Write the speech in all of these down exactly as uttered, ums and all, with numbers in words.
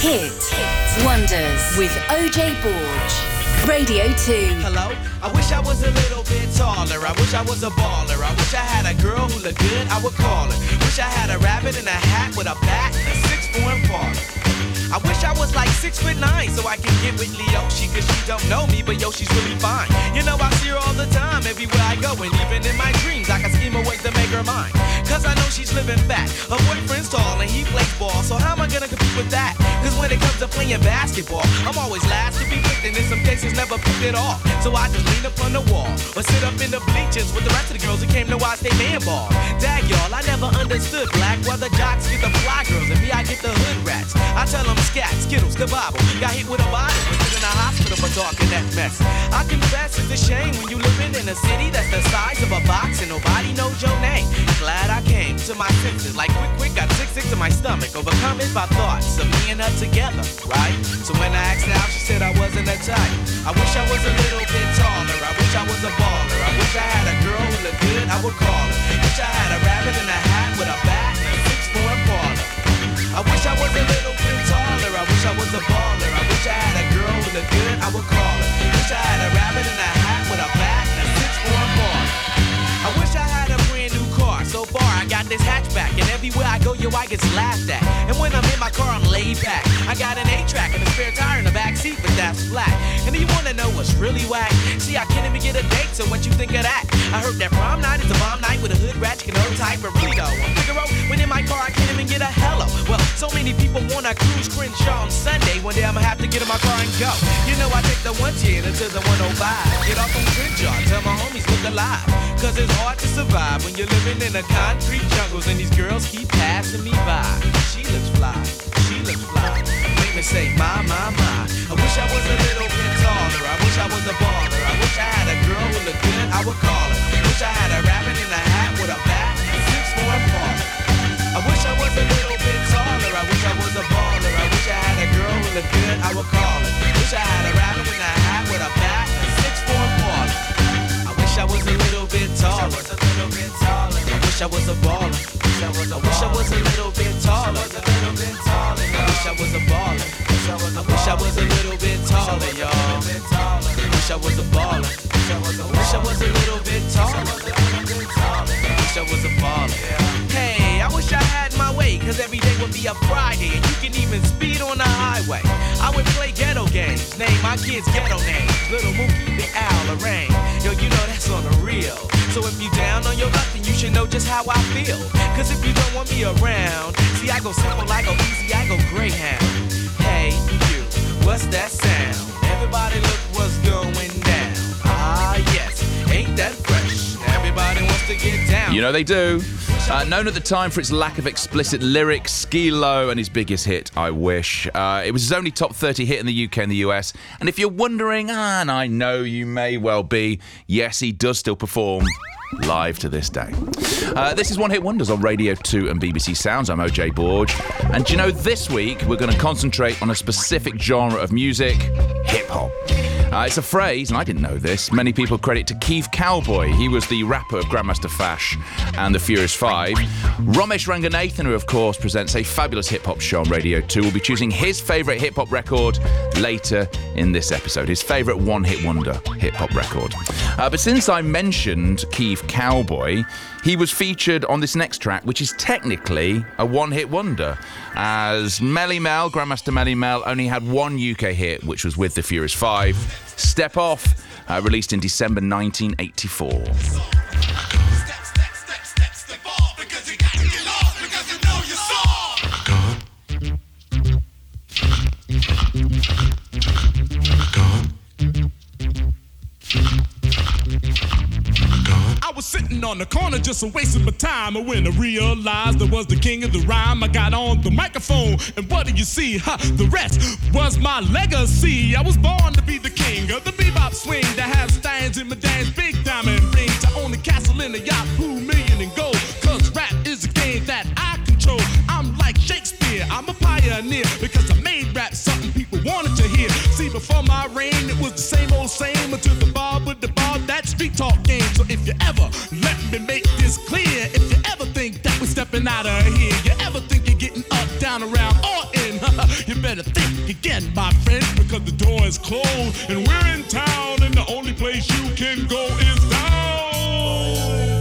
Hit Wonders with O J Borge. Radio two. Hello? I wish I was a little bit taller. I wish I was a baller. I wish I had a girl who looked good, I would call her. Wish I had a rabbit in a hat with a bat and a six-form parlor. I wish I was like six foot nine so I can get with Leoshi, cause she don't know me, but yo, she's really fine. You know, I see her all the time, everywhere I go, and even in my dreams, I can scheme a way to make her mine. Cause I know she's living fat, her boyfriend's tall, and he plays ball, so how am I gonna compete with that? Cause when it comes to playing basketball, I'm always last to be picked, and in some cases never picked at all. So I just lean up on the wall, or sit up in the bleachers with the rest of the girls who came to watch they man ball. Dag y'all, I never understood black, why the jocks get the fly girls, and me I get the hood rats. I tell them scat, skittles, kabobble, got hit with a bottle, was in a hospital for talking that mess. I confess it's a shame when you living in a city that's the size of a box and nobody knows your name. Glad I came to my senses, like quick, quick, got sick, sick to my stomach, overcome it by thoughts of me and her together, right? So when I asked her out, she said I wasn't a type. I wish I was a little bit taller, I wish I was a baller, I wish I had a girl who looked good, I would call her. Wish I had a rabbit in a hat with a bat and a six-form parlor. I wish I was a little bit taller, I wish I was a baller, I wish I had a girl who looked good, I would call her. Wish I had a rabbit in a hat with a bat and a six-form parlor. I wish I had a brand new car, so far I got this hatchback, and everywhere I go, yo, I get laughed at. And when I'm in my car, I'm laid back. I got an eight-track and a spare tire in the back seat, but that's flat. And do you wanna know what's really whack? See, I can't even get a date, so what you think of that? I heard that prom night is a bomb night with a hood rat, you can hold tight, but really though, I'm Figaro, when in my car, I can't even get a hello. Well, so many people wanna cruise Crenshaw on Sunday, one day I'ma have to get in my car and go. You know, I take the one ten until the one oh five, get off on Crenshaw, tell my homies look alive. Cause it's hard to survive when you're living in the concrete jungles and these girls keep passing me by. She looks fly, she looks fly. Make me say, my, my, my. I wish I was a little bit taller. I wish I was a baller. I wish I had a girl who looked good, I would call her. Wish I had a rabbit in a hat with a bat and a six-form parlor. I wish I was a little bit taller. I wish I was a baller. I wish I had a girl who looked good, I would call her. Wish I had a rabbit in a hat with a bat and a six-form parlor. I wish I was a little bit taller. I wish I was a little bit taller. I wish I was a baller. I wish I was a little bit taller. I wish I was a baller. I wish I was a little bit taller, y'all. I wish I was a baller. I wish I was a little bit taller. I wish I was a baller. Hey, I wish I had my way, cause every day would be a Friday, and you can even speed on the highway. I would play ghetto games, name my kids ghetto names. Little Mookie, Big Al, Lorraine. Yo, you know that's on the real. So if you down on your luck, then you should know just how I feel. Cause if you don't want me around, see I go simple, I go easy, I go Greyhound. Hey, you, what's that sound? Everybody look what's going down. Ah, yes, ain't that fresh? Everybody wants to get down. You know they do. Uh, known at the time for its lack of explicit lyrics, Skee-Lo and his biggest hit, I Wish. Uh, it was his only top thirty hit in the U K and the U S. And if you're wondering, ah, and I know you may well be, yes, he does still perform live to this day. Uh, this is One Hit Wonders on Radio two and B B C Sounds. I'm O J Borge. And you know, this week we're going to concentrate on a specific genre of music, hip-hop. Uh, it's a phrase, and I didn't know this, many people credit to Keith Cowboy. He was the rapper of Grandmaster Flash and the Furious Five. Romesh Ranganathan, who of course presents a fabulous hip-hop show on Radio two, will be choosing his favourite hip-hop record later in this episode, his favourite one-hit wonder hip-hop record. Uh, but since I mentioned Keith Cowboy, he was featured on this next track, which is technically a one-hit wonder, as Melly Mel, Grandmaster Melly Mel, only had one U K hit, which was with the Furious Five. Step Off, uh, released in December nineteen eighty-four. I was sitting on the corner just a wasting my time, and when I realized I was the king of the rhyme, I got on the microphone, and what do you see? Ha, the rest was my legacy. I was born to be the king of the bebop swing, that has stands in my dance, big diamond ring, to own a castle in a yacht, two million in gold, cause rap is a game that I control. I'm like Shakespeare, I'm a pioneer, because I made rap something people wanted to hear. See, before my reign, it was the same old same, until the bar with the bar, that street talk game. So if you ever let me make this clear, if you ever think that we're stepping out of here, you ever think you're getting up down around or in. You better think again, my friend, because the door is closed and we're in town, and the only place you can go is down.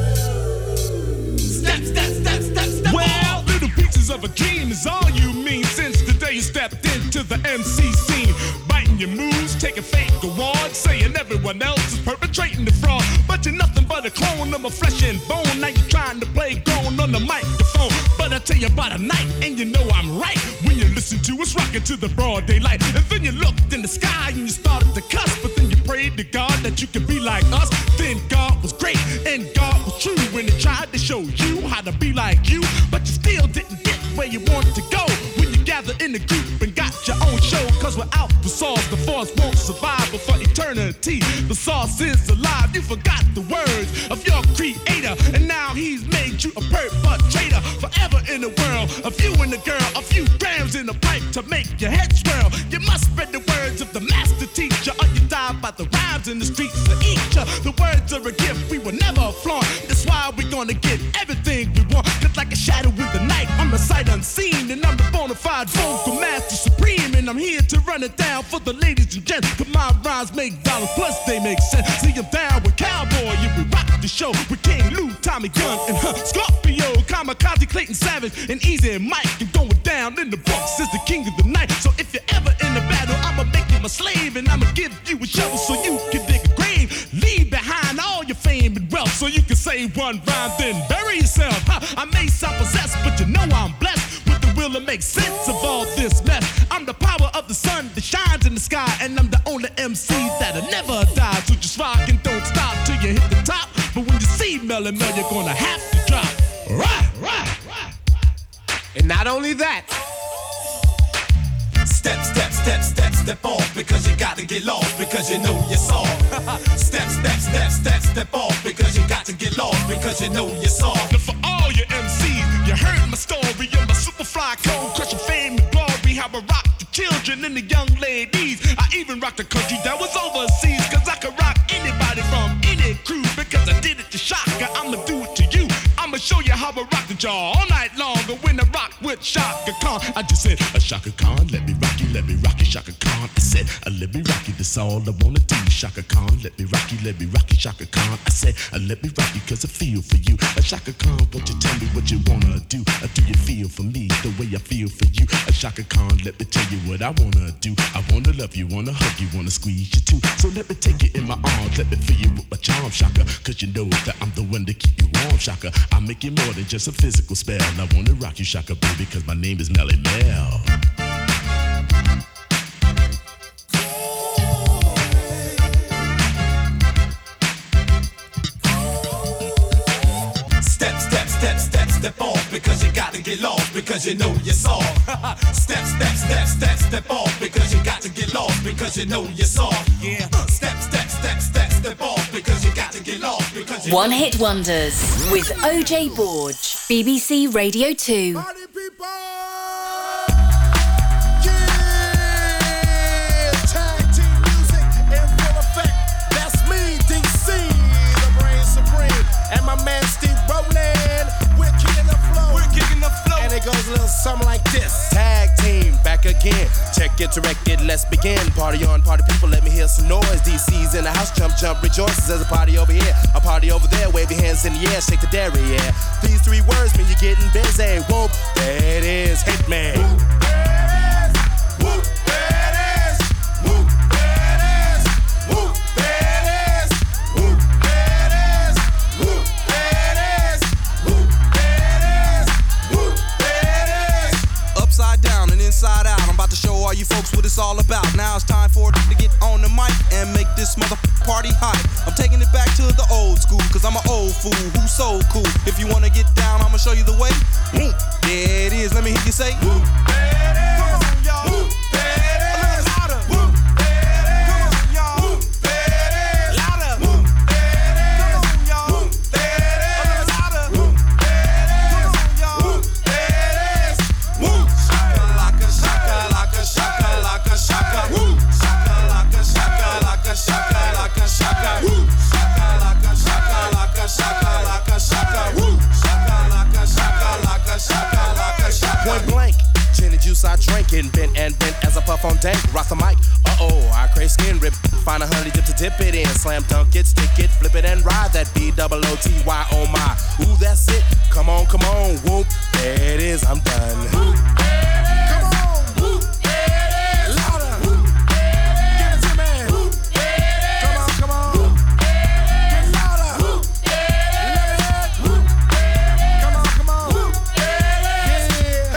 Step, step, step, step, step. Well, little pieces of a dream is all you mean since the day you stepped into the M C scene. Biting your moves, taking fake awards, saying everyone else is perpetrating the fraud, but you're nothing but a clone of my flesh and bone. Now you're trying to play grown on the microphone, but I tell you about a night, and you know I'm right when you listen to us rocking to the broad daylight. And then you looked in the sky and you started to cuss, but then you prayed to God that you could be like us. Then God was great and God was true when He tried to show you how to be like you, but you still didn't get where you wanted to go when you gathered in the group and got your own show. Cause without the sauce, the force won't survive for eternity. The sauce is alive. You forgot the words of your creator, and now He's made you a perpetrator. Forever in the world of you and the girl, a few grams in a pipe to make your head swirl. You must spread the words of the master teacher, or you die by the rhymes in the streets of each. The words are a gift we will never flaunt. That's why we're gonna get everything we want. Just like a shadow in the night, I'm the sight unseen, and I'm the bona fide vocal master supreme, and I'm here to run it down for the ladies and gents. Cause my rhymes make dollars, plus they make sense. See, I'm down with Cowboy, you we rock the show with King Lou, Tommy Gunn, and huh, Scorpio, Kamikaze, Clayton Savage, and Easy and Mike. And going down in the Bronx is the king of the night. So if you're ever in a battle, I'ma make you my slave, and I'ma give you a shovel so you can dig a grave. Leave behind all your fame and wealth so you can say one rhyme, then bury yourself. Huh, I may sound possessed, but you know I'm blessed with the will to make sense of all this mess. I'm the power of the sun that shines in the sky, and I'm the only M C that'll never die. So just rock and don't stop till you hit the top. But when you see Melly Mel, you're gonna have to drop. Right, right, right. And not only that, step, step, step, step, step off, because you got to get lost, because you know you're soft. Step, step, step, step, step off, because you got to get lost, because you know you're soft. Now for all your M Cs, you heard my story of my super fly code, crushing fame and glory, how I rock the children and the young ladies. I even rocked the country that was overseas, cause I could rock anybody from any crew, because I did it to Shaka, I'ma do it to you. I'ma show you how I rock the jaw all night long. And when I rock with Shaka Khan, I just said, a Shaka Khan, let me rock you, let me rock you, Shaka Khan. I said, uh, let me rock you, that's all I wanna do. Shaka Khan, let me rock you, let me rock you, Shaka Khan. I said, uh, let me rock you, cause I feel for you. Uh, Shaka Khan, won't you tell me what you wanna do? Uh, do you feel for me the way I feel for you? Uh, Shaka Khan, let me tell you what I wanna do. I wanna love you, wanna hug you, wanna squeeze you too. So let me take you in my arms, let me fill you with my charm, Shaka. Cause you know that I'm the one to keep you warm, Shaka. I make you more than just a physical spell. I wanna rock you, Shaka, baby, cause my name is Melly Mel. Step, step, step, step, step off, because you got to get lost, because you know you're soft. Step, step, step, step, step off, because you got to get lost, because you know you're soft. Yeah. Step, step, step, step, step off, because you got to get lost, because you One Hit Wonders with O J Borge, B B C Radio two. Party people! And my man Steve Ronan, we're kicking the flow. We're kicking the flow. And it goes a little something like this. Tag team, back again. Check it, direct it, let's begin. Party on, party people, let me hear some noise. D C's in the house, jump, jump, rejoices. There's a party over here, a party over there. Wave your hands in the air, shake the dairy, yeah. These three words mean you're getting busy. Whoop, there it is, Hitman. Whoop, there it is. Whoop, there it is. Whoop, there it is. Whoop, there it is. Whoop, there it is. Whoop, there it is. Whoop, there it is. Whoop, there it is. Upside down and inside out, I'm about to show all you folks what it's all about. Now it's time for it to get on the mic and make this mother party hot. I'm taking it back to the old school, cause I'm an old fool who's so cool. If you wanna get down, I'ma show you the way. Whoop, there it is, let me hear you say whoop, there it is. Come on, y'all. Whoop, there it is. Louder. Whoop, there it is. Come on, y'all. Whoop, there it is. Louder. Whoop, there it is. Come on, y'all. Whoop, there it is. Louder. Whoop, there it is. Come on, y'all. Whoop, there it is. Whoop, shaka laka shaka laka shaka laka shaka. Whoop, shaka laka shaka laka shaka laka shaka. Whoop, shaka laka shaka laka shaka laka shaka. Whoop, shaka laka shaka laka shaka laka shaka. Point blank, getting bent and bent as I puff on dank. Rock the mic, uh-oh, I crave skin rip. Find a honey dip to dip it in. Slam dunk it, stick it, flip it and ride that B O O T Y, oh my. Ooh, that's it. Come on, come on, whoop. There it is, I'm done. Whoop, come on, whoop. Louder. Whoop. Give it to me. Whoop. Come on, come on. Whoop. Get louder. Whoop. Let it. Whoop. Come on, come on. Whoop. Yeah.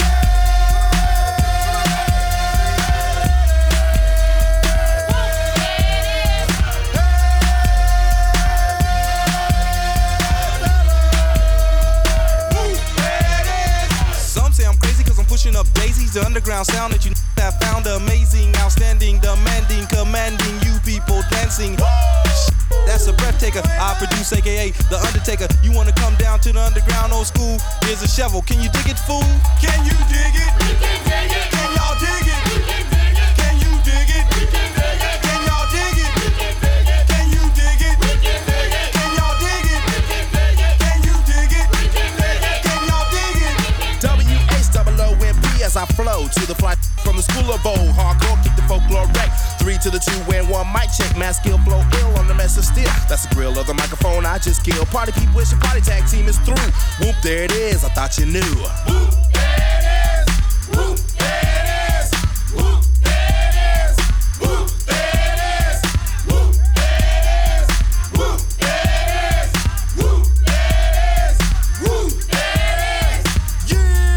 Some say I'm crazy cause I'm pushing up daisies. The underground sound that you have found amazing, outstanding, demanding, commanding, you people dancing. That's a breath taker. I produce, aka The Undertaker. You wanna come down to the underground old school? Here's a shovel. Can you dig it, fool? Can you dig it? We can dig it. Can y'all dig it? We can dig it. Can you dig it? We can dig it. Can y'all dig it? We can dig it. Can you dig it? We can dig it. Can y'all dig it? We can dig it. Can you dig it? We can dig it. Can y'all dig it? W H O O M P as I flow to the fly from the school of old. Hardcore, kick the folklore wreck. Three to the two and one mic check. Mass skill flow ill on the mess of steel. That's the grill of the microphone I just killed. Party people wish your party tag team is through. Whoop, there it is. I thought you knew. Whoop, there it is. Whoop, there it is. Whoop, there it is. Whoop, there it is. Whoop, there it is. Whoop, there it is. Whoop, there it is. Whoop, there it is.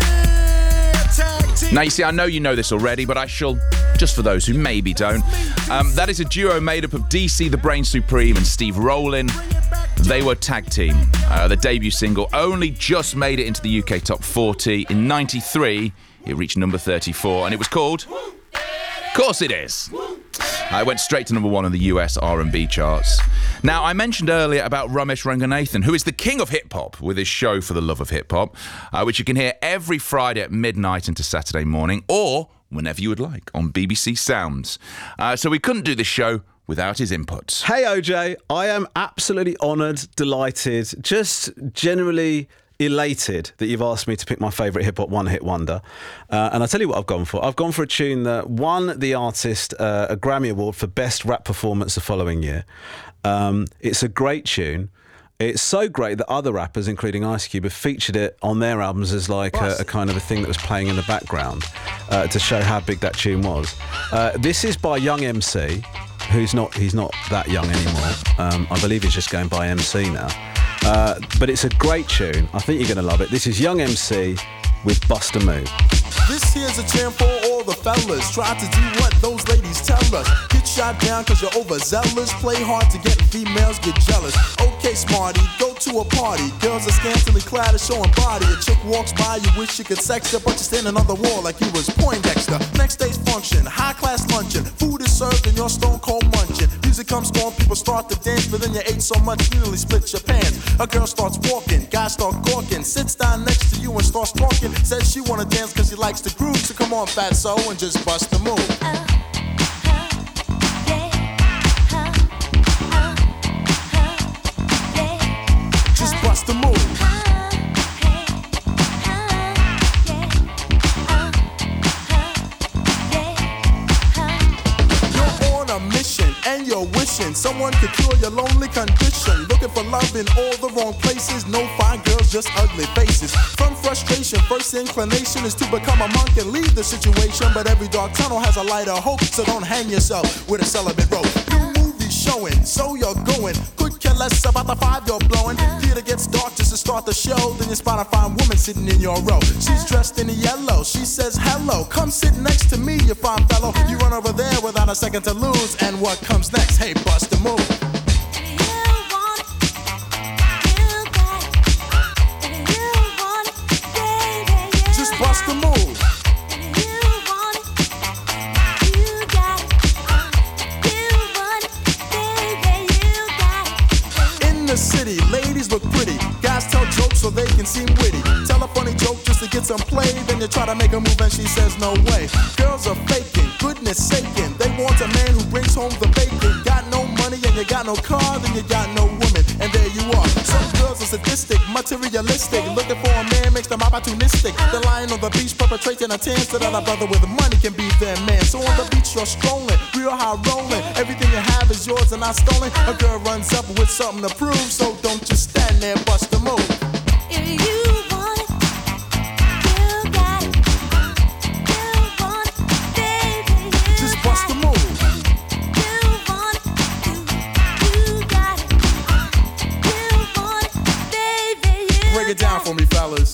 Yeah, tag team. Now, you see, I know you know this already, but I shall, just for those who maybe don't. Um, that is a duo made up of D C the Brain Supreme and Steve Rowland. They were tag team. Uh, the debut single only just made it into the U K top forty. In ninety-three, it reached number thirty-four, and it was called... Of course it is. Uh, it went straight to number one on the U S R and B charts. Now, I mentioned earlier about Ramesh Ranganathan, who is the king of hip-hop with his show For the Love of Hip-Hop, uh, which you can hear every Friday at midnight into Saturday morning, or whenever you would like, on B B C Sounds. Uh, so we couldn't do this show without his input. Hey, O J, I am absolutely honoured, delighted, just generally elated that you've asked me to pick my favourite hip-hop one-hit wonder. Uh, and I'll tell you what I've gone for. I've gone for a tune that won the artist uh, a Grammy Award for Best Rap Performance the following year. Um, it's a great tune. It's so great that other rappers, including Ice Cube, have featured it on their albums as like a, a kind of a thing that was playing in the background uh, to show how big that tune was. Uh, this is by Young M C, who's not, he's not that young anymore. Um, I believe he's just going by M C now. Uh, but it's a great tune. I think you're going to love it. This is Young M C with Bust a Move. This here's a jam for all the fellas. Try to do what those ladies tell us. Get shot down cause you're overzealous. Play hard to get females, get jealous. Okay, smarty, go to a party. Girls are scantily clad and showing body. A chick walks by, you wish you could sex her, but you're standing on the wall like you was Poindexter. Next day's function, high class luncheon. Food is served and you're stone cold munching. Music comes on, people start to dance, but then you ate so much you nearly split your pants. A girl starts walking, guys start gawking. Sits down next to you and starts talking. Says she wanna dance cause she likes the groove. So come on, fatso, and just bust the move. Uh. Bust the move. You're on a mission and you're wishing someone could cure your lonely condition. Looking for love in all the wrong places. No fine girls, just ugly faces. From frustration, first inclination is to become a monk and leave the situation. But every dark tunnel has a light of hope, so don't hang yourself with a celibate rope. New movies showing, so you're going. Care less about the five you're blowing. Theater gets dark just to start the show. Then you spot a fine woman sitting in your row. She's dressed in yellow. She says hello. Come sit next to me, you fine fellow. You run over there without a second to lose. And what comes next? Hey, bust the move. Just bust the move. The city, ladies look pretty. Guys tell jokes so they can seem witty. Tell a funny joke just to get some play. Then you try to make a move and she says no way. Girls are faking, goodness saking. They want a man who brings home the bacon. Got no money and you got no car, then you got no woman. and there you are. Some girls are sadistic, materialistic, looking for a man makes them opportunistic. They're lying on the beach, perpetrating a tan so that a brother with money can be their man. So on the beach you're strolling, real high rolling. Everything you have is yours and not stolen. A girl runs up with something to prove, so don't just stand there, bust a move. If you want it, you got it. You want it, baby, you just bust a move. You want it, you, you got it. You want it, baby, you break it down for me, fellas.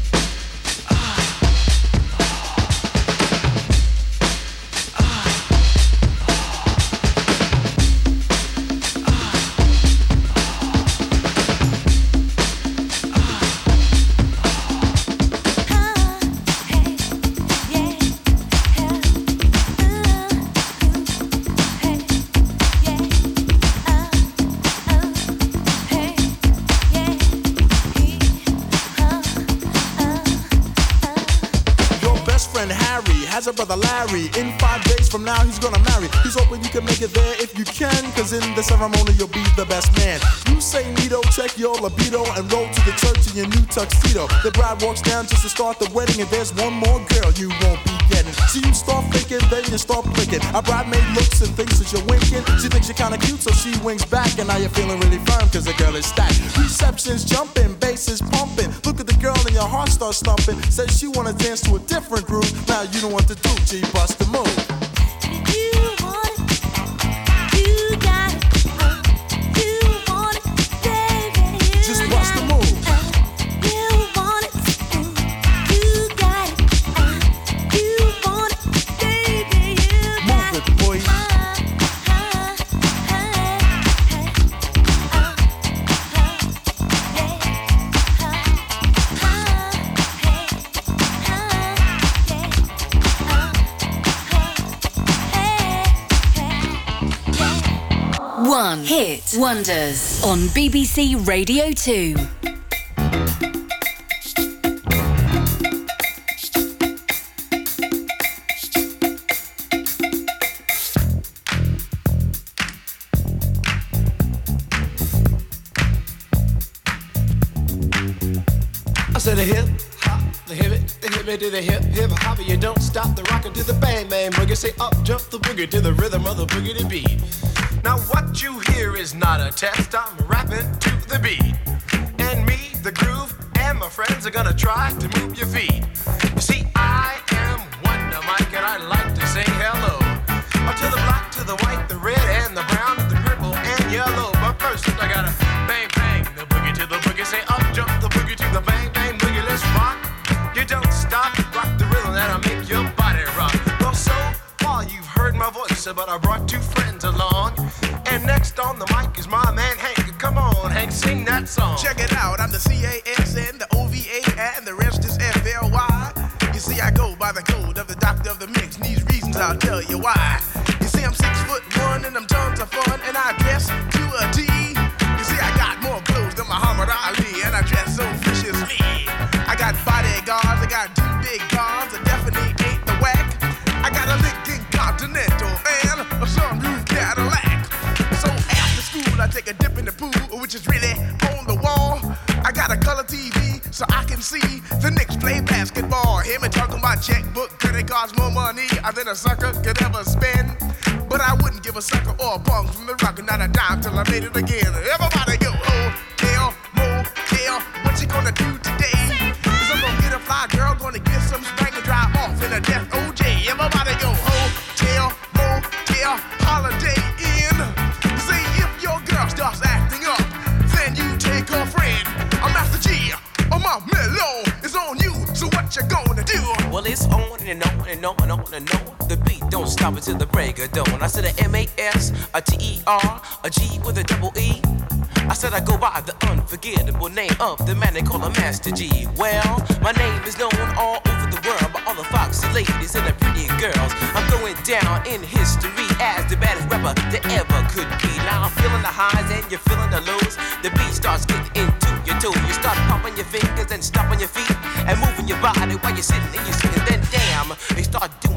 Has a brother Larry. In five days from now he's gonna marry. He's hoping you can make it there if you can, cause in the ceremony you'll be the best man. You say Nito, check your libido and roll to the church in your new tuxedo. The bride walks down just to start the wedding, and there's one more girl you won't be getting. So you start thinking, then you start blinking. A bridemaid looks and thinks that you're winking. She thinks you're kinda cute, so she winks back, and now you're feeling really firm cause the girl is stacked. Reception's jumping, bass is pumping. Look at the girl and your heart starts thumping. Says she wanna dance to a different groove. Now you don't want to do, G, bust the move. You want it, you got it. Uh, you want it, baby, you just bust the move. Uh, you want it, uh, you got it. Uh, you want it, baby, you got it. Move it, boy. One Hit Wonders on B B C Radio two. I said a hip hop, the hip it, the hip it to the hip hip hop. You don't stop the rockin' to the bang bang boogie. Say up jump the boogie to the rhythm of the boogie to beat. Now what you hear is not a test, I'm rapping to the beat. And me, the groove, and my friends are gonna try to move your feet. You see, I am Wonder Mike, and I like to say hello. Up to the black, to the white, the red, and the brown, the purple, and yellow. But first, I gotta bang, bang, the boogie to the boogie. Say up, jump the boogie to the bang, bang, boogie, let's rock. You don't stop, rock the rhythm that'll make your body rock. Well, so far you've heard my voice, but I brought two friends along. And next on the mic is my man Hank. Come on, Hank, sing that song. Check it out, I'm the C A S N, the O V A, and the rest is F L Y. You see, I go by the code of the doctor of the mix, and these reasons I'll tell you why. You see, I'm six foot one, and I'm tons of fun, and I dress to a T. You see, I got more clothes than Muhammad Ali, and I dress so viciously. I got bodyguards, I got two big guns, I definitely ain't the whack. I got a Lincoln Continental and a sunroof Cadillac. So after school, I take a dip in the pool, which is really on the wall. I got a color T V so I can see the Knicks play basketball. Hear me talking about checkbook, credit cards, more money than a sucker could ever spend. But I wouldn't give a sucker or a bum from the rock, not a dime till I made it again. Everybody go, hotel, motel, what you gonna do today? Cause I'm gonna get a fly girl, gonna get some spank and drive off in a death O J. Everybody go, hotel, motel, holiday inn. See if your girl starts acting up, then you take her friend. I'm Master G, or my mellow is on you, so what you gonna do? Well, it's on and on and on and on and on. The beat don't stop until the break of dawn. I said a M A S, a T E R, a G with a double E. I said I go by the unforgettable name of the man they call a Master G. Well, my name is known all over the world by all the foxy ladies and the pretty girls. I'm going down in history as the baddest rapper that ever could be. Now I'm feeling the highs and you're feeling the lows. The beat starts getting into your toe. You start pumping your fingers and stomping your feet and moving your body while you're sitting and you're singing. Then damn, they start doing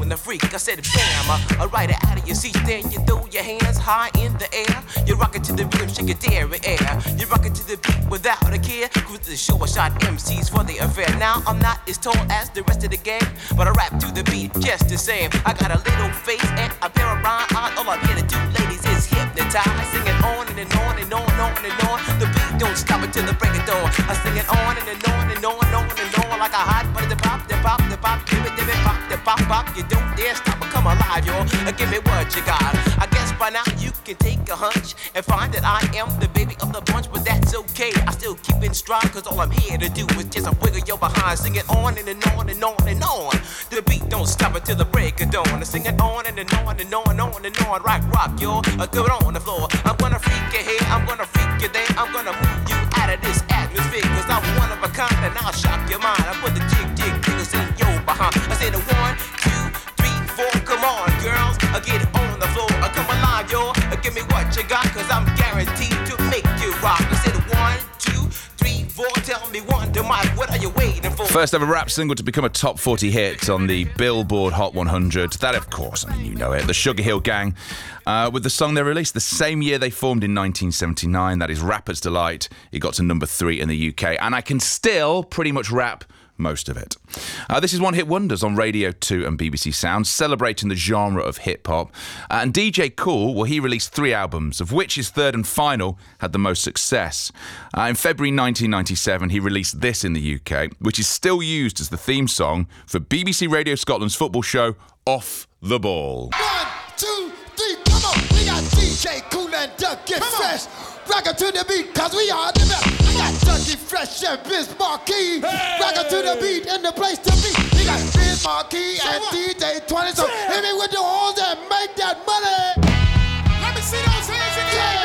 and the freak. I said, bam, uh, uh, right out of your seat. Then you throw your hands high in the air. You rock it to the rhythm, shake it dairy air. You rock it to the beat without a care. Cruise to the show, I shot M Cs for the affair. Now I'm not as tall as the rest of the gang, but I rap to the beat just the same. I got a little face and a pair of rhyme eyes. All I'm here to do, ladies, is hypnotize. Sing it on and, and on and on and on and on. The beat don't stop until the break of dawn. I sing it on and, and on and on and on and on like a hot butter. The pop, the pop, the pop, give it, give it, pop, the pop, pop. You don't dare stop or come alive, yo. Give me what you got. I guess by now you can take a hunch and find that I am the baby of the bunch, but that's okay. I still keep in stride, cause all I'm here to do is just a wiggle your behind. Sing it on and, and on and on and on. The beat don't stop until the break of dawn. I sing it on and, and on and on and on and on. Rock, rock, yo. Uh, Good on the floor. I'm gonna freak you here, I'm gonna freak you there. I'm gonna move you out of this atmosphere, cause I'm one of a kind and I'll shock your mind. I put the jig, jig, jiggles in your behind. I say the one, two, three, four. Come on, girls, I get it on the floor. I come alive, yo. Uh, Give me what you got, cause I'm guaranteed to make you rock. I say the one, two, three, four. Tell me one, to Mike, what are you waiting for? First ever rap single to become a top forty hit on the Billboard Hot one hundred. That, of course, I mean, you know it. The Sugar Hill Gang. Uh, with the song they released the same year they formed in nineteen seventy-nine. That is Rapper's Delight. It got to number three in the U K. And I can still pretty much rap most of it. Uh, this is One Hit Wonders on Radio two and B B C Sounds, celebrating the genre of hip-hop. Uh, and D J Kool, well, he released three albums, of which his third and final had the most success. Uh, in February nineteen ninety-seven, he released this in the U K, which is still used as the theme song for B B C Radio Scotland's football show, Off the Ball. One, two, three, come on. We got D J Kool and Ducky Fresh. Rock it to the beat, cause we are the best. We got Ducky Fresh and Biz Markie. Hey. Rock it to the beat and the place to be. We got Biz Markie and D J twenty. So hit me with the horns and make that money. Let me see those hands again.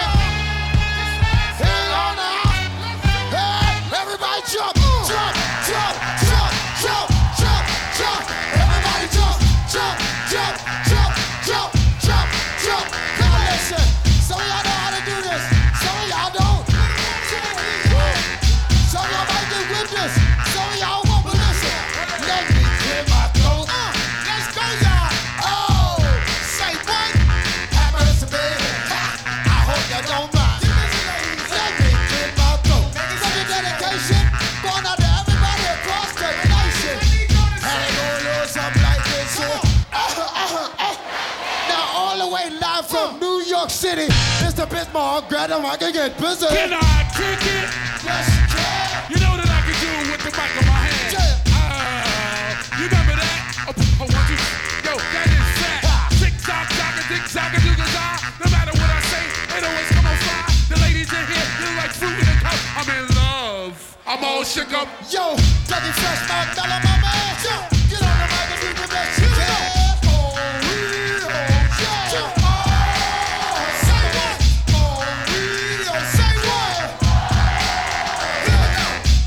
Yeah. Hands on now. Hey, everybody jump, jump, jump, jump, jump, jump, jump. Everybody jump, jump, jump, jump, jump, jump, jump. Now listen, some of y'all know how to do this. Some of y'all don't. Some of y'all might get with this. Some of y'all won't, but listen. Let me clear my throat. Uh, let's go, y'all. Oh, say what? Have mercy, baby. Ha, I hope you don't mind. Let me clear my throat. Such a dedication going out to everybody across the nation. And they gonna lose something like this here. Uh, uh, uh. Now all the way live from New York City, Mister Bismarck, grab him, I can get busy. Can I kick it? Yes, you can. You know that I can do it with the mic in my hand. Yeah. Uh, you remember that? Oh, oh, one, two, yo, that is fat. Tick tock, tock, a tick tock, a tick tock. No matter what I say, it always come on fire. The ladies in here, they're like fruit in a cup. I'm in love. I'm all shook up. Yo, Dougie Fresh, my fella, my man. Yo, get on the mic and do the best you can. Oh, we, oh, yeah. Oh, say what? Oh, we, oh, say what? Here we go.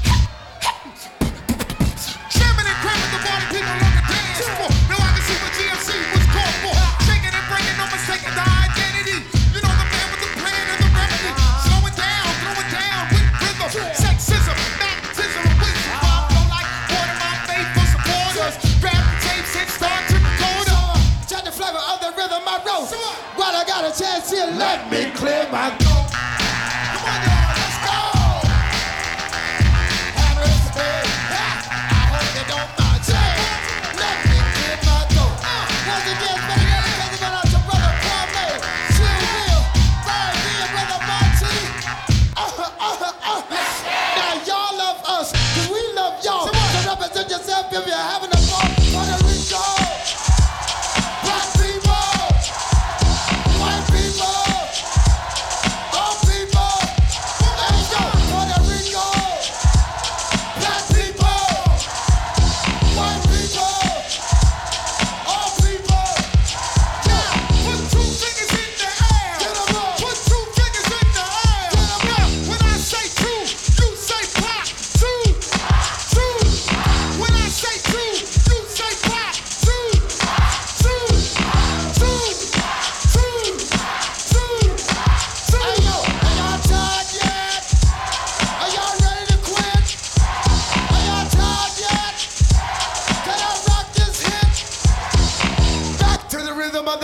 Jamming and cramming the body, people on the dance floor. Now I can see what G M C was called for. Shaking and breaking, no mistaking the identity. You know the man with the plan and the remedy. Slow it down, throw it down with rhythm. Sexism, magnetism, wisdom. Pop don't like water, my faithful supporters. Grab the tapes, hit start to record them. Check the flavor of the rhythm I wrote. While I got a chance here, let me clear my throat. Come on, y'all, let's go. Have mercy, baby. Ha, I hope you don't mind. Yeah. Let me clear my throat. Once again, better dedication went out to Brother Kwame, Chill Will, Bird, me and Brother Monty. Uh, uh, uh. Now y'all love us, cause we love y'all. So represent yourself if you're having a ball. Puerto Rico, black people, white people, all people. Let's go, Puerto Rico, black people, white people, all people. Yeah, put two fingers in the air. Get 'em up. Put two fingers in the air. Get 'em up. When I say two, you say pop. Two, two. When I say two,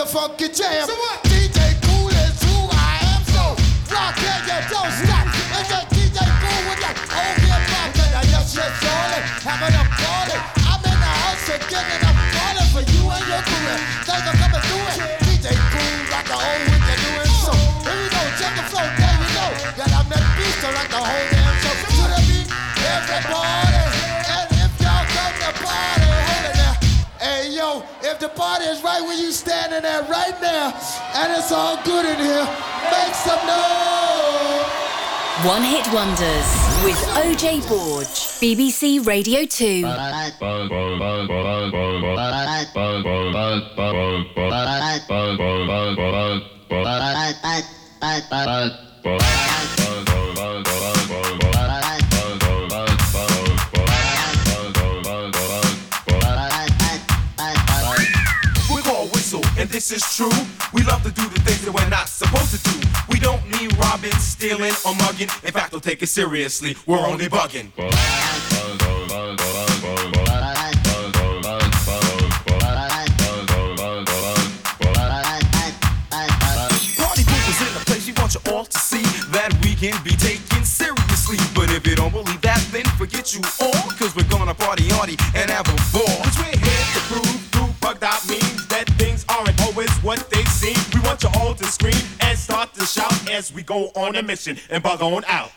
funky jam. D J Cool is who I am, so rock till you don't stop. It's just D J Cool with that old hip hop, and I just shit solid, having a party. I'm in the house and getting a party for you and your career. Thanks for coming through it. D J Cool got the whole week to do it. So here we go, check the flow, there you know that I'm that beast to like the whole damn show. To the beat, everybody, and if y'all come to party, hold it now. Hey yo, if the party is right where you standing at right now, and it's all good in here, make some noise. One Hit Wonders with O J Borge, B B C Radio two. And this is true. We love to do the things that we're not supposed to do. We don't need robbing, stealing, or mugging. In fact, don't take it seriously. We're only bugging. Party poopers in the place. We want you all to see that we can be taken seriously. But if you don't believe that, then forget you all. Cause we're gonna party hardy and have a ball. Cause we're here to prove through bugged out means that things aren't always what they seem. We want you all to scream and start to shout as we go on a mission and bug on out.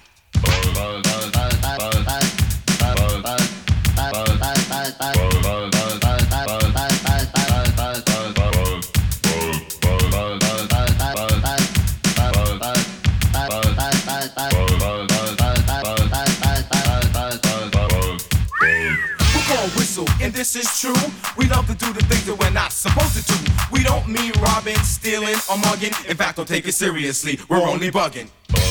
And this is true. We love to do the things that we're not supposed to do. We don't mean robbing, stealing, or mugging. In fact, don't take it seriously. We're only bugging.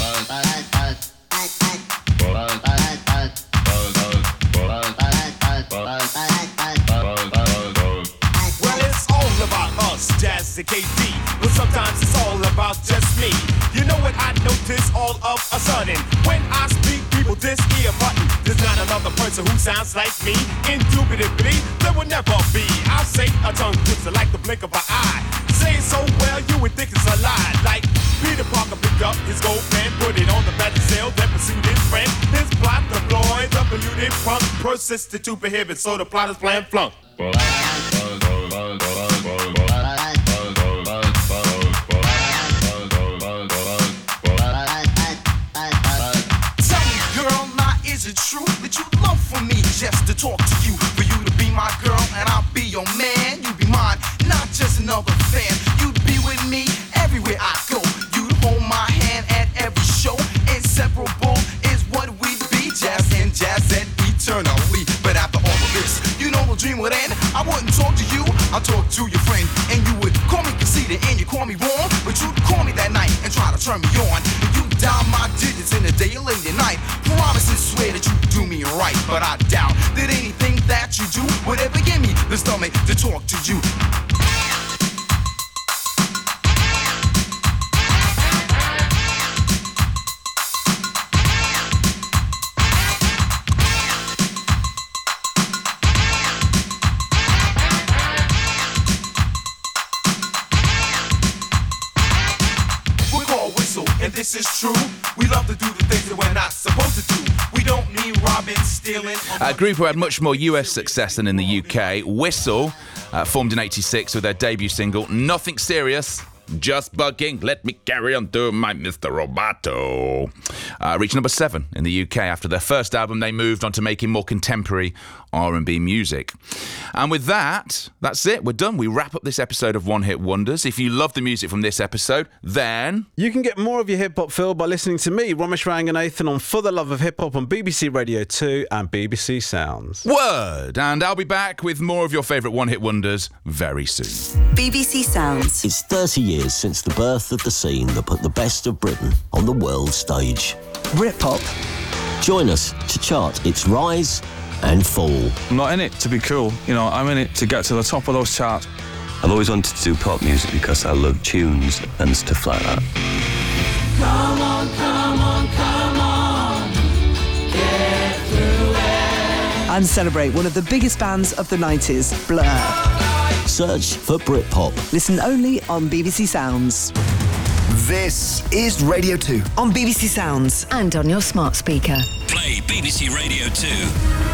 Well, it's all about us, Jazz and K D. But sometimes it's all about just me. You know what I notice all of a sudden? When I speak, people this ear button. There's not another person who sounds like me. Indubitably, there will never be. I'll say a tongue twister like the blink of an eye. Say it so well, you would think it's a lie. Like Peter Parker picked up his gold pen, put it on the battlefield, then pursued his friend. His plot deployed, W punk persisted to prohibit, so the plot is plan flunk. Is it true that you love for me just to talk to you? For you to be my girl and I'll be your man. You be mine, not just another fan. You'd be with me everywhere I go. You'd hold my hand at every show. Inseparable is what we'd be. Jazz and Jazzette eternally. But after all of this, you know the dream would end. I wouldn't talk to you, I'd talk to your friend. And you would call me conceited and you call me wrong. But you'd call me that night and try to turn me on. And you'd dial my digits in the day or late at night. Promise and swear that you do me right. But I doubt that anything that you do would ever give me the stomach to talk to you. And this is true. We love to do the things that we're not supposed to do. We don't need robbing, stealing. A group who had much more U S success than in the U K, Whistle, uh, formed in eighty-six with their debut single, Nothing Serious. Just bugging, let me carry on doing my Mister Roboto. Uh, reached number seven in the U K. After their first album, they moved on to making more contemporary R and B music. And with that, that's it. We're done. We wrap up this episode of One Hit Wonders. If you love the music from this episode, then you can get more of your hip hop feel by listening to me, Ramesh Ranganathan, on For the Love of Hip Hop on B B C Radio two and B B C Sounds. Word! And I'll be back with more of your favourite One Hit Wonders very soon. B B C Sounds. It's thirty years since the birth of the scene that put the best of Britain on the world stage. Britpop. Join us to chart its rise and fall. I'm not in it to be cool, you know, I'm in it to get to the top of those charts. I've always wanted to do pop music because I love tunes and stuff like that. Come on, come on, come on, get through it. And celebrate one of the biggest bands of the nineties, Blur. Search for Britpop. Listen only on B B C Sounds. This is Radio two on B B C Sounds and on your smart speaker. Play B B C Radio two.